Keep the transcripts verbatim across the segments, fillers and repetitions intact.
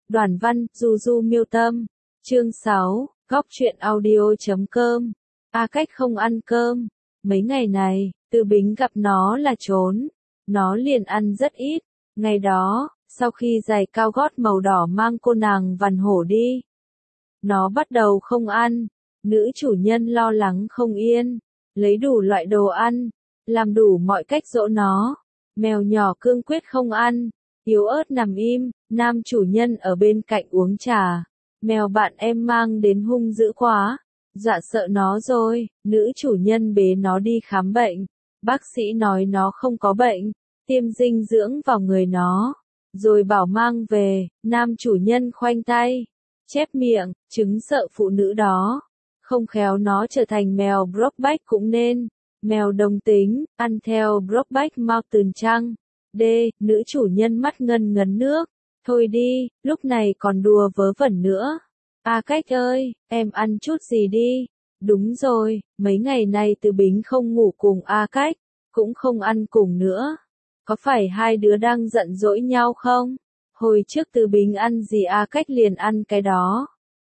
Đoàn văn, Du Du miêu tâm. Chương sáu, góc truyện audio chấm com. A Cách không ăn cơm. Mấy ngày này, Từ Bính gặp nó là trốn. Nó liền ăn rất ít. Ngày đó, sau khi giày cao gót màu đỏ mang cô nàng Vằn Hổ đi, nó bắt đầu không ăn. Nữ chủ nhân lo lắng không yên, lấy đủ loại đồ ăn, làm đủ mọi cách dỗ nó. Mèo nhỏ cương quyết không ăn, yếu ớt nằm im. Nam chủ nhân ở bên cạnh uống trà. Mèo bạn em mang đến hung dữ quá, dọa sợ nó rồi. Nữ chủ nhân bế nó đi khám bệnh. Bác sĩ nói nó không có bệnh, tiêm dinh dưỡng vào người nó, rồi bảo mang về. Nam chủ nhân khoanh tay, chép miệng, chứng sợ phụ nữ đó. Không khéo nó trở thành mèo Brokeback cũng nên. Mèo đồng tính, ăn theo Brokeback Mountain chăng? D. Nữ chủ nhân mắt ngân ngấn nước. Thôi đi, lúc này còn đùa vớ vẩn nữa. A Cách ơi, em ăn chút gì đi. Đúng rồi, mấy ngày nay Từ Bính không ngủ cùng A Cách, cũng không ăn cùng nữa. Có phải hai đứa đang giận dỗi nhau không? Hồi trước Từ Bính ăn gì A Cách liền ăn cái đó.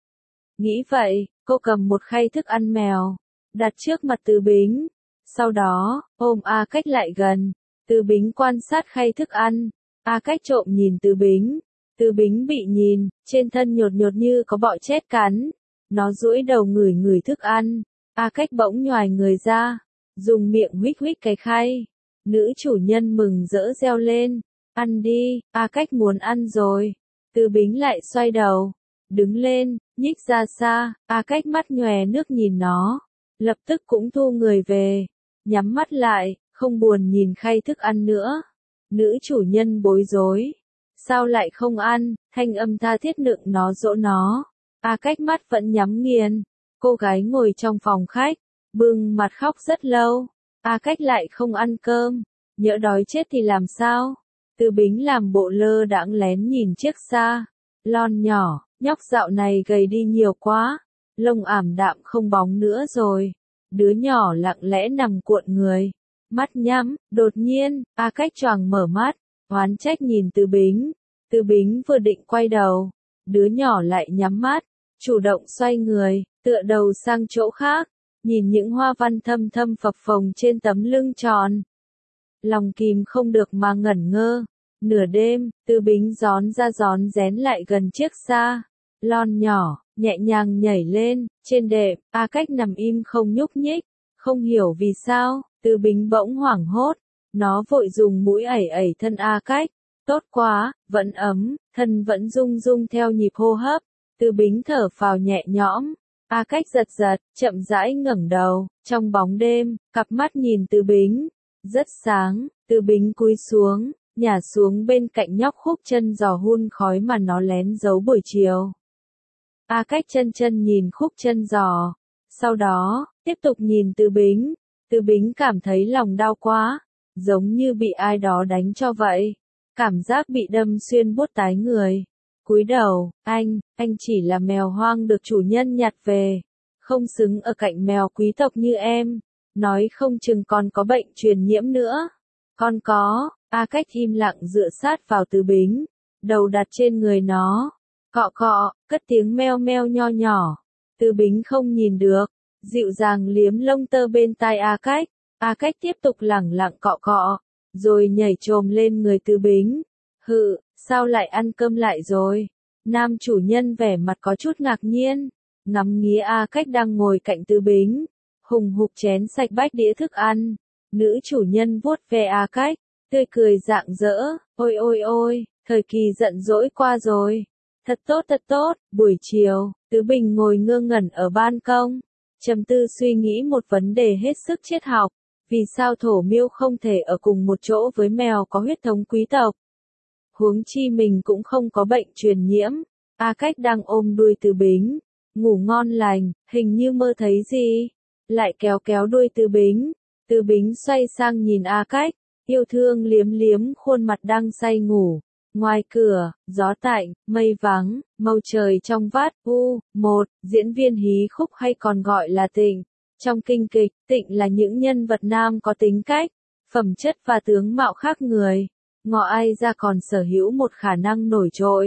Nghĩ vậy, cô cầm một khay thức ăn mèo, đặt trước mặt Từ Bính. Sau đó, ôm A Cách lại gần. Từ Bính quan sát khay thức ăn. A Cách trộm nhìn Từ Bính. Từ Bính bị nhìn, trên thân nhột nhột như có bọ chết cắn. Nó duỗi đầu ngửi ngửi thức ăn. A Cách bỗng nhoài người ra, dùng miệng huých huých cái khay. Nữ chủ nhân mừng rỡ reo lên. Ăn đi, A Cách muốn ăn rồi. Từ Bính lại xoay đầu, đứng lên, nhích ra xa. A Cách mắt nhòe nước nhìn nó, lập tức cũng thu người về, nhắm mắt lại, không buồn nhìn khay thức ăn nữa. Nữ chủ nhân bối rối. Sao lại không ăn? Thanh âm tha thiết nựng nó dỗ nó. A Cách mắt vẫn nhắm nghiền. Cô gái ngồi trong phòng khách, bưng mặt khóc rất lâu. A Cách lại không ăn cơm. Nhỡ đói chết thì làm sao? Từ Bính làm bộ lơ đãng lén nhìn chiếc xa lon nhỏ. Nhóc dạo này gầy đi nhiều quá, lông ảm đạm không bóng nữa rồi. Đứa nhỏ lặng lẽ nằm cuộn người, mắt nhắm. Đột nhiên, A Cách choàng mở mắt, oán trách nhìn Từ Bính. Từ Bính vừa định quay đầu, đứa nhỏ lại nhắm mắt, chủ động xoay người, tựa đầu sang chỗ khác, nhìn những hoa văn thâm thâm phập phồng trên tấm lưng tròn. Lòng kìm không được mà ngẩn ngơ. Nửa đêm, Từ Bính gión ra gión rén lại gần chiếc xa lon nhỏ, nhẹ nhàng nhảy lên. Trên đệm, A Cách nằm im không nhúc nhích. Không hiểu vì sao, Từ Bính bỗng hoảng hốt. Nó vội dùng mũi ẩy ẩy thân A Cách. Tốt quá, vẫn ấm, thân vẫn rung rung theo nhịp hô hấp. Từ Bính thở phào nhẹ nhõm. A Cách giật giật, chậm rãi ngẩng đầu. Trong bóng đêm, cặp mắt nhìn Từ Bính rất sáng. Từ Bính cúi xuống, nhả xuống bên cạnh nhóc khúc chân giò hun khói mà nó lén giấu buổi chiều. A Cách chân chân nhìn khúc chân giò, sau đó, tiếp tục nhìn Từ Bính. Từ Bính cảm thấy lòng đau quá, giống như bị ai đó đánh cho vậy. Cảm giác bị đâm xuyên buốt tái người. Cúi đầu, anh, anh chỉ là mèo hoang được chủ nhân nhặt về, không xứng ở cạnh mèo quý tộc như em. Nói không chừng còn có bệnh truyền nhiễm nữa. Con có. A Cách im lặng dựa sát vào Từ Bính, đầu đặt trên người nó, cọ cọ, cất tiếng meo meo nho nhỏ. Từ Bính không nhìn được, dịu dàng liếm lông tơ bên tai A Cách. A Cách tiếp tục lẳng lặng cọ cọ, rồi nhảy chồm lên người Từ Bính. Hự, sao lại ăn cơm lại rồi? Nam chủ nhân vẻ mặt có chút ngạc nhiên, ngắm nghía A Cách đang ngồi cạnh Từ Bính, hùng hục chén sạch bát đĩa thức ăn. Nữ chủ nhân vuốt ve A Cách, tươi cười rạng rỡ. Ôi ôi ôi, thời kỳ giận dỗi qua rồi. Thật tốt thật tốt. Buổi chiều, Tứ Bình ngồi ngơ ngẩn ở ban công, trầm tư suy nghĩ một vấn đề hết sức triết học. Vì sao thổ miêu không thể ở cùng một chỗ với mèo có huyết thống quý tộc? Huống chi mình cũng không có bệnh truyền nhiễm. A Cách đang ôm đuôi Từ Bính, ngủ ngon lành, hình như mơ thấy gì, lại kéo kéo đuôi Từ Bính. Từ Bính xoay sang nhìn A Cách, yêu thương liếm liếm khuôn mặt đang say ngủ. Ngoài cửa, gió tạnh, mây vắng, màu trời trong vắt. U, một, diễn viên hí khúc hay còn gọi là Tịnh. Trong kinh kịch, Tịnh là những nhân vật nam có tính cách, phẩm chất và tướng mạo khác người. Ngọ ai ra còn sở hữu một khả năng nổi trội,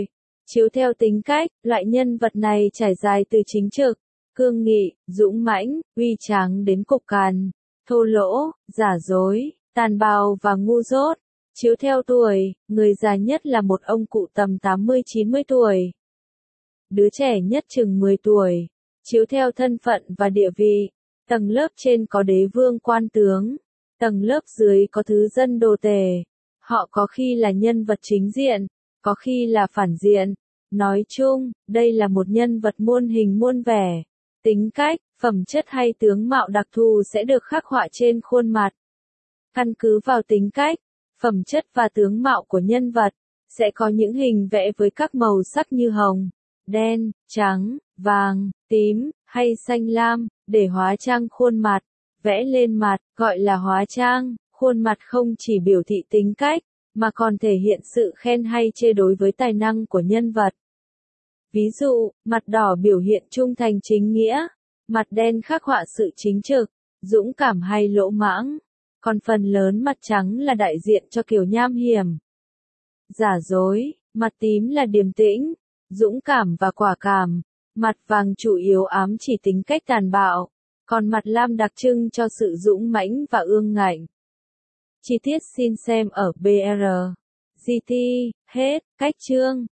Chiếu theo tính cách, loại nhân vật này trải dài từ chính trực, cương nghị, dũng mãnh, uy tráng đến cục cằn, thô lỗ, giả dối, tàn bạo và ngu dốt. Chiếu theo tuổi, người già nhất là một ông cụ tầm tám mươi chín mươi tuổi. Đứa trẻ nhất chừng mười tuổi. Chiếu theo thân phận và địa vị, tầng lớp trên có đế vương quan tướng, tầng lớp dưới có thứ dân đồ tể. Họ có khi là nhân vật chính diện, có khi là phản diện. Nói chung, đây là một nhân vật muôn hình muôn vẻ. Tính cách, phẩm chất hay tướng mạo đặc thù sẽ được khắc họa trên khuôn mặt. Căn cứ vào tính cách, phẩm chất và tướng mạo của nhân vật, sẽ có những hình vẽ với các màu sắc như hồng, đen, trắng, vàng, tím, hay xanh lam, để hóa trang khuôn mặt. Vẽ lên mặt, gọi là hóa trang, khuôn mặt không chỉ biểu thị tính cách, mà còn thể hiện sự khen hay chê đối với tài năng của nhân vật. Ví dụ, mặt đỏ biểu hiện trung thành chính nghĩa, mặt đen khắc họa sự chính trực, dũng cảm hay lỗ mãng, còn phần lớn mặt trắng là đại diện cho kiểu nham hiểm, giả dối, mặt tím là điềm tĩnh, dũng cảm và quả cảm, mặt vàng chủ yếu ám chỉ tính cách tàn bạo, còn mặt lam đặc trưng cho sự dũng mãnh và ương ngạnh. Chi tiết xin xem ở bê rờ giê tê, hết, cách chương.